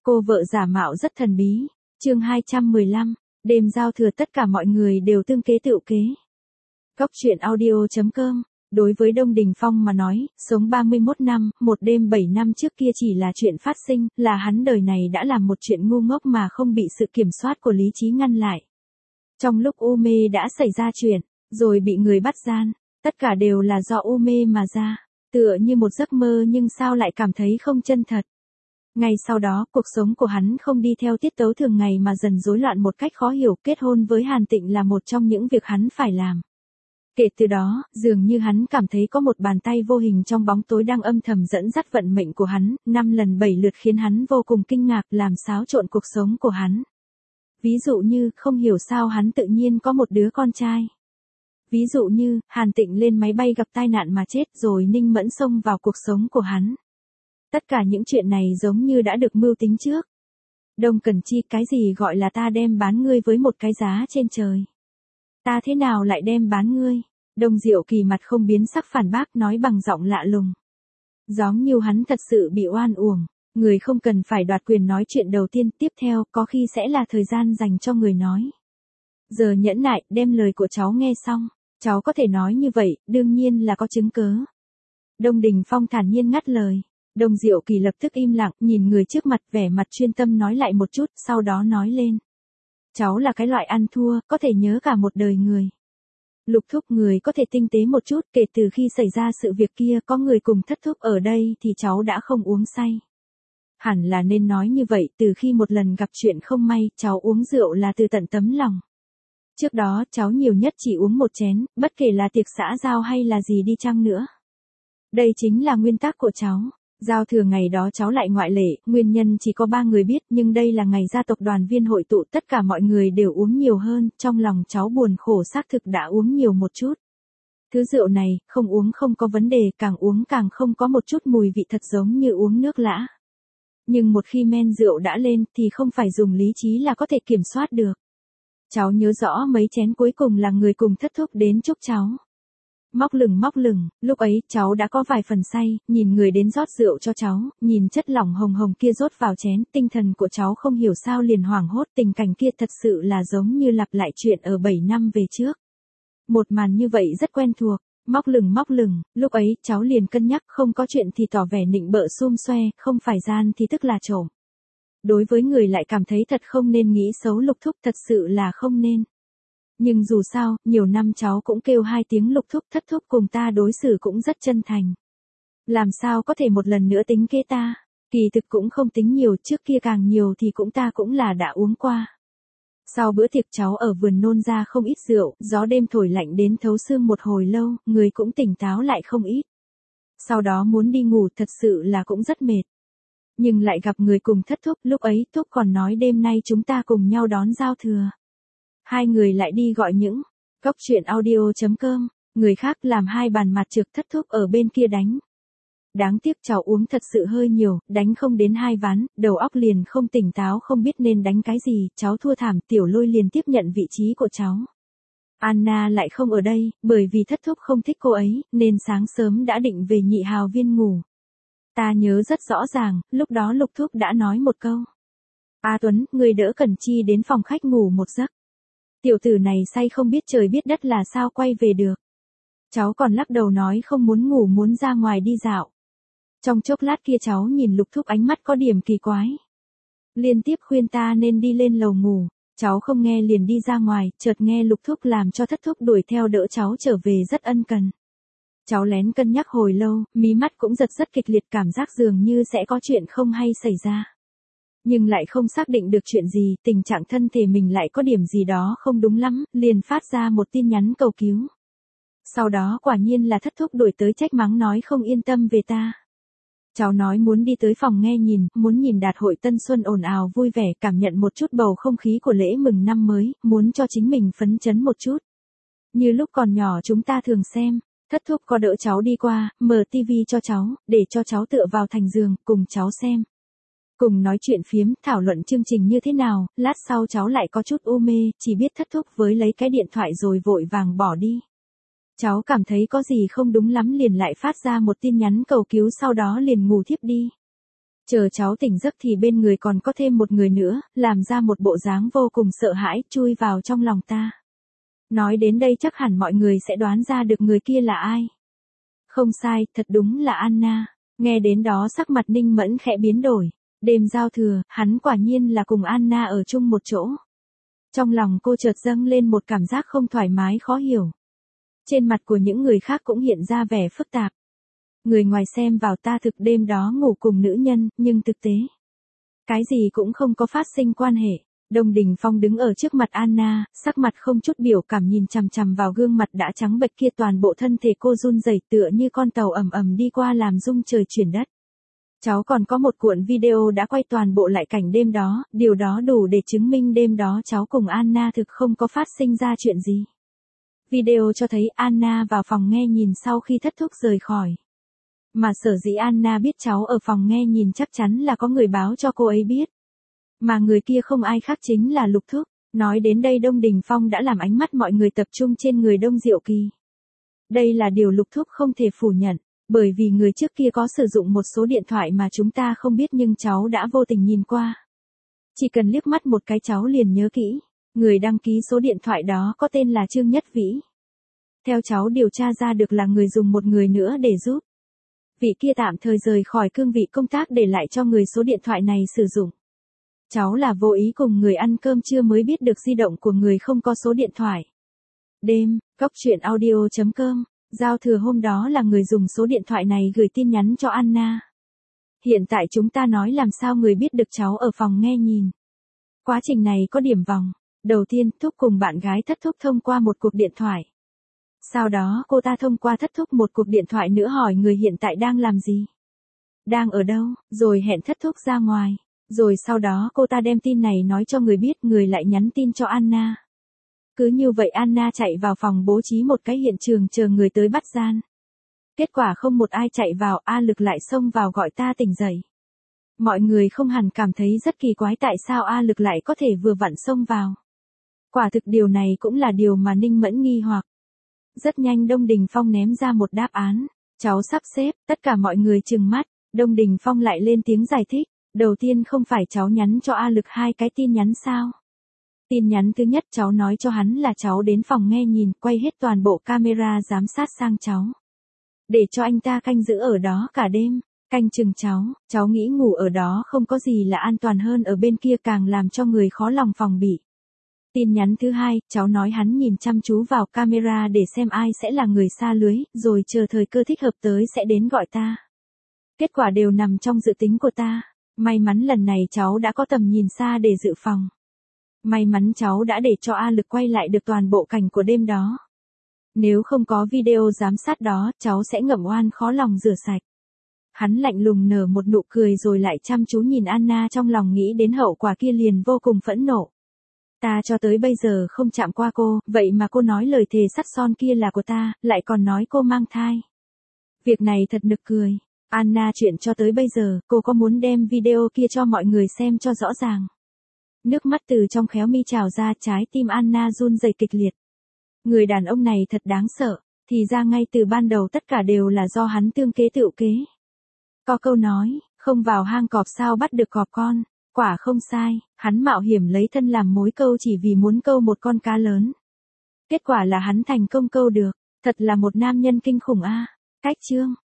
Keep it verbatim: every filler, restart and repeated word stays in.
Cô vợ giả mạo rất thần bí. Chương hai trăm mười lăm, đêm giao thừa tất cả mọi người đều tương kế tựu kế. Góc truyện audio chấm com. Đối với Đông Đình Phong mà nói, sống ba mươi mốt năm, một đêm bảy năm trước kia chỉ là chuyện phát sinh, là hắn đời này đã làm một chuyện ngu ngốc mà không bị sự kiểm soát của lý trí ngăn lại. Trong lúc u mê đã xảy ra chuyện, rồi bị người bắt gian, tất cả đều là do u mê mà ra, tựa như một giấc mơ nhưng sao lại cảm thấy không chân thật. Ngay sau đó, cuộc sống của hắn không đi theo tiết tấu thường ngày mà dần rối loạn một cách khó hiểu. Kết hôn với Hàn Tịnh là một trong những việc hắn phải làm. Kể từ đó, dường như hắn cảm thấy có một bàn tay vô hình trong bóng tối đang âm thầm dẫn dắt vận mệnh của hắn, năm lần bảy lượt khiến hắn vô cùng kinh ngạc, làm xáo trộn cuộc sống của hắn. Ví dụ như, không hiểu sao hắn tự nhiên có một đứa con trai. Ví dụ như, Hàn Tịnh lên máy bay gặp tai nạn mà chết rồi Ninh Mẫn xông vào cuộc sống của hắn. Tất cả những chuyện này giống như đã được mưu tính trước. Đông Cẩn Chi, cái gì gọi là ta đem bán ngươi với một cái giá trên trời? Ta thế nào lại đem bán ngươi? Đông Diệu Kỳ mặt không biến sắc phản bác, nói bằng giọng lạ lùng. Giống như hắn thật sự bị oan uổng. Người không cần phải đoạt quyền nói chuyện đầu tiên, tiếp theo có khi sẽ là thời gian dành cho người nói. Giờ nhẫn nại, đem lời của cháu nghe xong. Cháu có thể nói như vậy, đương nhiên là có chứng cớ. Đông Đình Phong thản nhiên ngắt lời. Đông Diệu Kỳ lập tức im lặng, nhìn người trước mặt, vẻ mặt chuyên tâm nói lại một chút, sau đó nói lên. Cháu là cái loại ăn thua, có thể nhớ cả một đời người. Lục Thúc, người có thể tinh tế một chút, kể từ khi xảy ra sự việc kia có người cùng Thất Thúc ở đây thì cháu đã không uống say. Hẳn là nên nói như vậy, từ khi một lần gặp chuyện không may, cháu uống rượu là từ tận tấm lòng. Trước đó, cháu nhiều nhất chỉ uống một chén, bất kể là tiệc xã giao hay là gì đi chăng nữa. Đây chính là nguyên tắc của cháu. Giao thừa ngày đó cháu lại ngoại lệ, nguyên nhân chỉ có ba người biết, nhưng đây là ngày gia tộc đoàn viên hội tụ, tất cả mọi người đều uống nhiều hơn, trong lòng cháu buồn khổ xác thực đã uống nhiều một chút. Thứ rượu này, không uống không có vấn đề, càng uống càng không có một chút mùi vị, thật giống như uống nước lã. Nhưng một khi men rượu đã lên, thì không phải dùng lý trí là có thể kiểm soát được. Cháu nhớ rõ mấy chén cuối cùng là người cùng Thất Thúc đến chúc cháu. Móc lửng móc lửng, lúc ấy cháu đã có vài phần say, nhìn người đến rót rượu cho cháu, nhìn chất lỏng hồng hồng kia rót vào chén, tinh thần của cháu không hiểu sao liền hoảng hốt, tình cảnh kia thật sự là giống như lặp lại chuyện ở bảy năm về trước. Một màn như vậy rất quen thuộc, móc lửng móc lửng, lúc ấy cháu liền cân nhắc, không có chuyện thì tỏ vẻ nịnh bợ xum xoe, không phải gian thì tức là trộm. Đối với người lại cảm thấy thật không nên nghĩ xấu Lục Thúc, thật sự là không nên. Nhưng dù sao, nhiều năm cháu cũng kêu hai tiếng Lục Thúc Thất Thúc, cùng ta đối xử cũng rất chân thành. Làm sao có thể một lần nữa tính kế ta? Kỳ thực cũng không tính nhiều, trước kia càng nhiều thì cũng ta cũng là đã uống qua. Sau bữa tiệc cháu ở vườn nôn ra không ít rượu, gió đêm thổi lạnh đến thấu xương một hồi lâu, người cũng tỉnh táo lại không ít. Sau đó muốn đi ngủ, thật sự là cũng rất mệt. Nhưng lại gặp người cùng Thất Thúc, lúc ấy Thúc còn nói đêm nay chúng ta cùng nhau đón giao thừa. Hai người lại đi gọi những góc truyện audio chấm com, người khác làm hai bàn mặt trược Thất Thúc ở bên kia đánh. Đáng tiếc cháu uống thật sự hơi nhiều, đánh không đến hai ván, đầu óc liền không tỉnh táo, không biết nên đánh cái gì, cháu thua thảm. Tiểu Lôi liền tiếp nhận vị trí của cháu. Anna lại không ở đây, bởi vì Thất Thúc không thích cô ấy, nên sáng sớm đã định về nhị hào viên ngủ. Ta nhớ rất rõ ràng, lúc đó Lục Thúc đã nói một câu. A Tuấn, người đỡ Cẩn Chi đến phòng khách ngủ một giấc. Tiểu tử này say không biết trời biết đất là sao quay về được. Cháu còn lắc đầu nói không muốn ngủ, muốn ra ngoài đi dạo. Trong chốc lát kia cháu nhìn Lục Thúc ánh mắt có điểm kỳ quái. Liên tiếp khuyên ta nên đi lên lầu ngủ. Cháu không nghe liền đi ra ngoài, chợt nghe Lục Thúc làm cho Thất Thúc đuổi theo đỡ cháu trở về rất ân cần. Cháu lén cân nhắc hồi lâu, mí mắt cũng giật rất kịch liệt, cảm giác dường như sẽ có chuyện không hay xảy ra. Nhưng lại không xác định được chuyện gì, tình trạng thân thể mình lại có điểm gì đó không đúng lắm, liền phát ra một tin nhắn cầu cứu. Sau đó quả nhiên là Thất Thúc đuổi tới trách mắng nói không yên tâm về ta. Cháu nói muốn đi tới phòng nghe nhìn, muốn nhìn Đạt hội Tân Xuân ồn ào vui vẻ, cảm nhận một chút bầu không khí của lễ mừng năm mới, muốn cho chính mình phấn chấn một chút. Như lúc còn nhỏ chúng ta thường xem. Thất Thúc có đỡ cháu đi qua, mở tivi cho cháu, để cho cháu tựa vào thành giường, cùng cháu xem. Cùng nói chuyện phiếm, thảo luận chương trình như thế nào, lát sau cháu lại có chút u mê, chỉ biết Thất Thúc với lấy cái điện thoại rồi vội vàng bỏ đi. Cháu cảm thấy có gì không đúng lắm liền lại phát ra một tin nhắn cầu cứu, sau đó liền ngủ thiếp đi. Chờ cháu tỉnh giấc thì bên người còn có thêm một người nữa, làm ra một bộ dáng vô cùng sợ hãi, chui vào trong lòng ta. Nói đến đây chắc hẳn mọi người sẽ đoán ra được người kia là ai. Không sai, thật đúng là Anna. Nghe đến đó sắc mặt Ninh Mẫn khẽ biến đổi. Đêm giao thừa, hắn quả nhiên là cùng Anna ở chung một chỗ. Trong lòng cô chợt dâng lên một cảm giác không thoải mái khó hiểu. Trên mặt của những người khác cũng hiện ra vẻ phức tạp. Người ngoài xem vào ta thực đêm đó ngủ cùng nữ nhân, nhưng thực tế, cái gì cũng không có phát sinh quan hệ. Đông Đình Phong đứng ở trước mặt Anna, sắc mặt không chút biểu cảm nhìn chằm chằm vào gương mặt đã trắng bệch kia, toàn bộ thân thể cô run rẩy tựa như con tàu ầm ầm đi qua làm rung trời chuyển đất. Cháu còn có một cuộn video đã quay toàn bộ lại cảnh đêm đó, điều đó đủ để chứng minh đêm đó cháu cùng Anna thực không có phát sinh ra chuyện gì. Video cho thấy Anna vào phòng nghe nhìn sau khi thất thúc rời khỏi. Mà sở dĩ Anna biết cháu ở phòng nghe nhìn chắc chắn là có người báo cho cô ấy biết. Mà người kia không ai khác chính là Lục Thúc. Nói đến đây Đông Đình Phong đã làm ánh mắt mọi người tập trung trên người Đông Diệu Kỳ. Đây là điều Lục Thúc không thể phủ nhận, bởi vì người trước kia có sử dụng một số điện thoại mà chúng ta không biết nhưng cháu đã vô tình nhìn qua. Chỉ cần liếc mắt một cái cháu liền nhớ kỹ, người đăng ký số điện thoại đó có tên là Trương Nhất Vĩ. Theo cháu điều tra ra được là người dùng một người nữa để giúp. Vị kia tạm thời rời khỏi cương vị công tác để lại cho người số điện thoại này sử dụng. Cháu là vô ý cùng người ăn cơm trưa mới biết được di động của người không có số điện thoại. Đêm, Cốc Truyện Audio chấm com, giao thừa hôm đó là người dùng số điện thoại này gửi tin nhắn cho Anna. Hiện tại chúng ta nói làm sao người biết được cháu ở phòng nghe nhìn. Quá trình này có điểm vòng. Đầu tiên, Thúc cùng bạn gái Thất Thúc thông qua một cuộc điện thoại. Sau đó cô ta thông qua Thất Thúc một cuộc điện thoại nữa hỏi người hiện tại đang làm gì, đang ở đâu, rồi hẹn Thất Thúc ra ngoài. Rồi sau đó cô ta đem tin này nói cho người biết, người lại nhắn tin cho Anna. Cứ như vậy Anna chạy vào phòng bố trí một cái hiện trường chờ người tới bắt gian. Kết quả không một ai chạy vào, A Lực lại xông vào gọi ta tỉnh dậy. Mọi người không hẳn cảm thấy rất kỳ quái tại sao A Lực lại có thể vừa vặn xông vào. Quả thực điều này cũng là điều mà Ninh Mẫn nghi hoặc. Rất nhanh Đông Đình Phong ném ra một đáp án. Cháu sắp xếp, tất cả mọi người trừng mắt. Đông Đình Phong lại lên tiếng giải thích. Đầu tiên không phải cháu nhắn cho A Lực hai cái tin nhắn sao? Tin nhắn thứ nhất cháu nói cho hắn là cháu đến phòng nghe nhìn, quay hết toàn bộ camera giám sát sang cháu. Để cho anh ta canh giữ ở đó cả đêm, canh chừng cháu, cháu nghĩ ngủ ở đó không có gì là an toàn hơn ở bên kia, càng làm cho người khó lòng phòng bị. Tin nhắn thứ hai, cháu nói hắn nhìn chăm chú vào camera để xem ai sẽ là người sa lưới, rồi chờ thời cơ thích hợp tới sẽ đến gọi ta. Kết quả đều nằm trong dự tính của ta. May mắn lần này cháu đã có tầm nhìn xa để dự phòng. May mắn cháu đã để cho A Lực quay lại được toàn bộ cảnh của đêm đó. Nếu không có video giám sát đó, cháu sẽ ngậm oan khó lòng rửa sạch. Hắn lạnh lùng nở một nụ cười rồi lại chăm chú nhìn Anna, trong lòng nghĩ đến hậu quả kia liền vô cùng phẫn nộ. Ta cho tới bây giờ không chạm qua cô, vậy mà cô nói lời thề sắt son kia là của ta, lại còn nói cô mang thai. Việc này thật nực cười. Anna chuyện cho tới bây giờ, cô có muốn đem video kia cho mọi người xem cho rõ ràng. Nước mắt từ trong khéo mi trào ra, trái tim Anna run rẩy kịch liệt. Người đàn ông này thật đáng sợ, thì ra ngay từ ban đầu tất cả đều là do hắn tương kế tựu kế. Có câu nói, không vào hang cọp sao bắt được cọp con, quả không sai, hắn mạo hiểm lấy thân làm mối câu chỉ vì muốn câu một con cá lớn. Kết quả là hắn thành công câu được, thật là một nam nhân kinh khủng a. Cách chương